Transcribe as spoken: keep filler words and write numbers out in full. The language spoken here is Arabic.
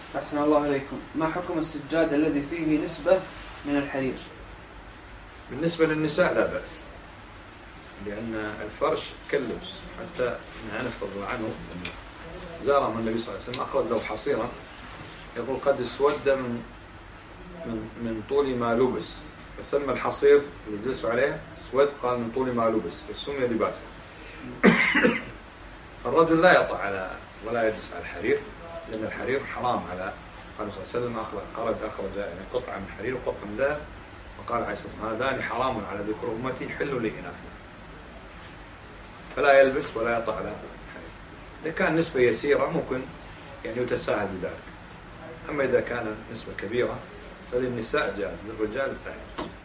أحسن الله عليكم. ما حكم السجاد الذي فيه نسبة من الحرير؟ بالنسبة للنساء لا بأس، لأن الفرش كاللبس. حتى ابن أنس رضي الله عنه زارهم النبي صلى الله عليه وسلم أخرج له حصيرا يقول قد اسود من من من طول ما لبس، فسمى الحصير اللي جلسوا عليه اسود، قال من طول ما لبس فسمي لباسا. الرجل لا يطع على ولا يجلس على الحرير، لأن الحرير حرام. على قال صلى الله عليه وسلم أخرج خرج أخرج يعني قطعة من حرير وقطعة من ذهب، وقال عليه الصلاة والسلام هذان حرام على ذكر أمتي حل لإناثهم، فلا يلبس ولا يطع على الحرير. إذا كان نسبة يسيرة ممكن يعني يتساهل بذلك، أما إذا كان نسبة كبيرة فللنساء جائز، للرجال لا يجوز.